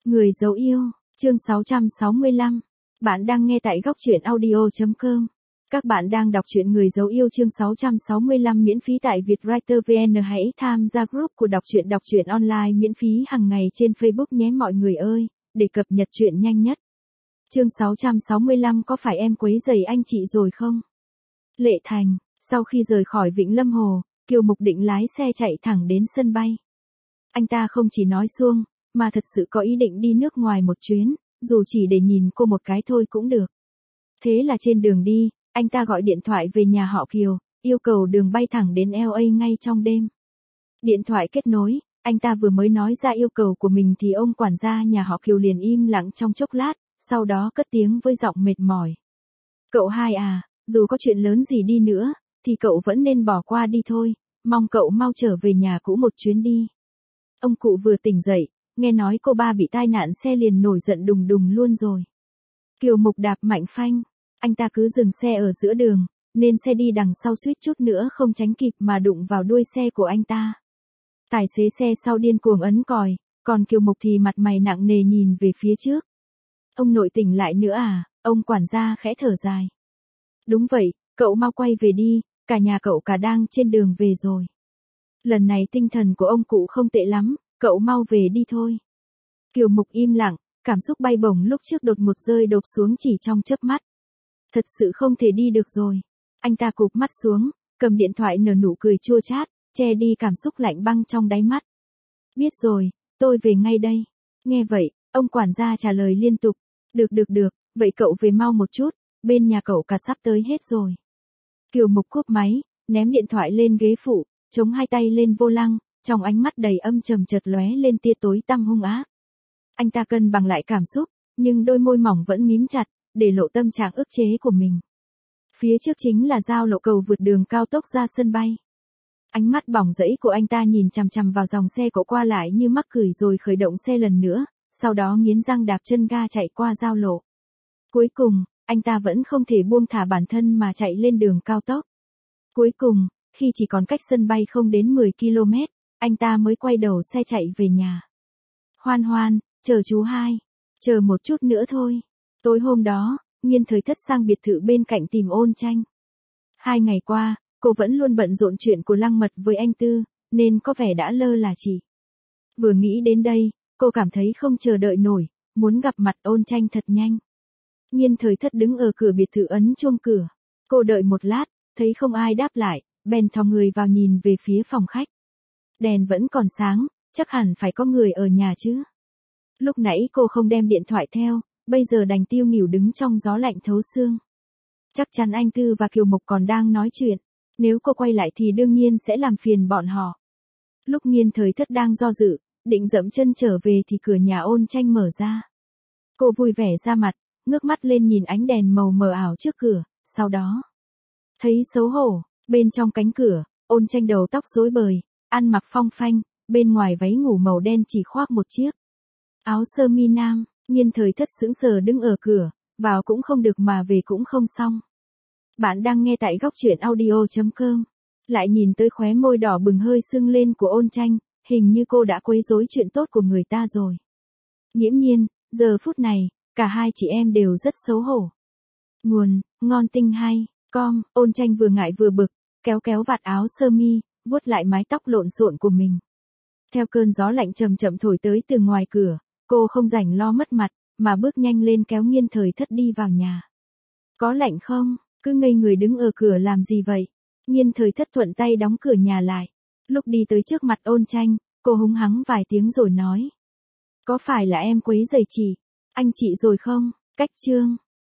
Người dấu yêu, chương 665. Bạn đang nghe tại góc truyện audio.com. Các bạn đang đọc truyện Người dấu yêu chương 665 miễn phí tại Vietwriter VN. Hãy tham gia group của đọc truyện online miễn phí hàng ngày trên Facebook nhé mọi người ơi, để cập nhật truyện nhanh nhất. Chương 665 có phải em quấy rầy anh chị rồi không? Lệ Thành, sau khi rời khỏi Vịnh Lâm Hồ, Kiều Mục định lái xe chạy thẳng đến sân bay. Anh ta không chỉ nói suông, mà thật sự có ý định đi nước ngoài một chuyến, dù chỉ để nhìn cô một cái thôi cũng được. Thế là trên đường đi, anh ta gọi điện thoại về nhà họ Kiều, yêu cầu đường bay thẳng đến LA ngay trong đêm. Điện thoại kết nối, anh ta vừa mới nói ra yêu cầu của mình thì ông quản gia nhà họ Kiều liền im lặng trong chốc lát, sau đó cất tiếng với giọng mệt mỏi. Cậu hai à, dù có chuyện lớn gì đi nữa, thì cậu vẫn nên bỏ qua đi thôi, mong cậu mau trở về nhà cũ một chuyến đi. Ông cụ vừa tỉnh dậy, nghe nói cô ba bị tai nạn xe liền nổi giận đùng đùng luôn rồi. Kiều Mục đạp mạnh phanh, anh ta cứ dừng xe ở giữa đường, nên xe đi đằng sau suýt chút nữa không tránh kịp mà đụng vào đuôi xe của anh ta. Tài xế xe sau điên cuồng ấn còi, còn Kiều Mục thì mặt mày nặng nề nhìn về phía trước. Ông nội tỉnh lại nữa à, ông quản gia khẽ thở dài. Đúng vậy, cậu mau quay về đi, cả nhà cậu cả đang trên đường về rồi. Lần này tinh thần của ông cụ không tệ lắm, cậu mau về đi thôi. Kiều Mục im lặng, cảm xúc bay bổng lúc trước đột ngột rơi đột xuống chỉ trong chớp mắt. Thật sự không thể đi được rồi. Anh ta cụp mắt xuống, cầm điện thoại nở nụ cười chua chát, che đi cảm xúc lạnh băng trong đáy mắt. Biết rồi, tôi về ngay đây. Nghe vậy, ông quản gia trả lời liên tục. Được, vậy cậu về mau một chút, bên nhà cậu cả sắp tới hết rồi. Kiều Mục cúp máy, ném điện thoại lên ghế phụ, chống hai tay lên vô lăng, trong ánh mắt đầy âm trầm chợt lóe lên tia tối tăm hung ác. Anh ta cân bằng lại cảm xúc, nhưng đôi môi mỏng vẫn mím chặt, để lộ tâm trạng ức chế của mình. Phía trước chính là giao lộ cầu vượt đường cao tốc ra sân bay. Ánh mắt bỏng rẫy của anh ta nhìn chằm chằm vào dòng xe cộ qua lại như mắc cười rồi khởi động xe lần nữa, sau đó nghiến răng đạp chân ga chạy qua giao lộ. Cuối cùng, anh ta vẫn không thể buông thả bản thân mà chạy lên đường cao tốc. Cuối cùng, khi chỉ còn cách sân bay không đến 10 km, anh ta mới quay đầu xe chạy về nhà. Hoan, chờ chú hai. Chờ một chút nữa thôi. Tối hôm đó, Nghiên Thời Thất sang biệt thự bên cạnh tìm Ôn Tranh. 2 ngày qua, cô vẫn luôn bận rộn chuyện của Lăng Mật với anh Tư, nên có vẻ đã lơ là chỉ. Vừa nghĩ đến đây, cô cảm thấy không chờ đợi nổi, muốn gặp mặt Ôn Tranh thật nhanh. Nghiên Thời Thất đứng ở cửa biệt thự ấn chuông cửa. Cô đợi một lát, thấy không ai đáp lại, bèn thò người vào nhìn về phía phòng khách. Đèn vẫn còn sáng, chắc hẳn phải có người ở nhà chứ. Lúc nãy cô không đem điện thoại theo, bây giờ đành tiêu nghỉu đứng trong gió lạnh thấu xương. Chắc chắn anh Tư và Kiều Mục còn đang nói chuyện, nếu cô quay lại thì đương nhiên sẽ làm phiền bọn họ. Lúc Nghiên Thời Thất đang do dự, định dậm chân trở về thì cửa nhà Ôn Tranh mở ra. Cô vui vẻ ra mặt, ngước mắt lên nhìn ánh đèn màu mờ ảo trước cửa, sau đó thấy xấu hổ, bên trong cánh cửa, Ôn Tranh đầu tóc rối bời, ăn mặc phong phanh, bên ngoài váy ngủ màu đen chỉ khoác một chiếc áo sơ mi nam. Nghiên Thời Thất sững sờ đứng ở cửa, vào cũng không được mà về cũng không xong. Bạn đang nghe tại góc truyện audio.com. Lại nhìn tới khóe môi đỏ bừng hơi sưng lên của Ôn Tranh, hình như cô đã quấy rối chuyện tốt của người ta rồi. Nghiễm nhiên, giờ phút này, cả hai chị em đều rất xấu hổ. Nguồn, ngon tinh hay, com, Ôn Tranh vừa ngại vừa bực, kéo vạt áo sơ mi, vuốt lại mái tóc lộn xộn của mình. Theo cơn gió lạnh chậm chậm thổi tới từ ngoài cửa, cô không rảnh lo mất mặt, mà bước nhanh lên kéo Nghiên Thời Thất đi vào nhà. Có lạnh không? Cứ ngây người đứng ở cửa làm gì vậy? Nghiên Thời Thất thuận tay đóng cửa nhà lại. Lúc đi tới trước mặt Ôn Tranh, cô húng hắng vài tiếng rồi nói. Có phải là em quấy rầy anh chị rồi không? Cách chương.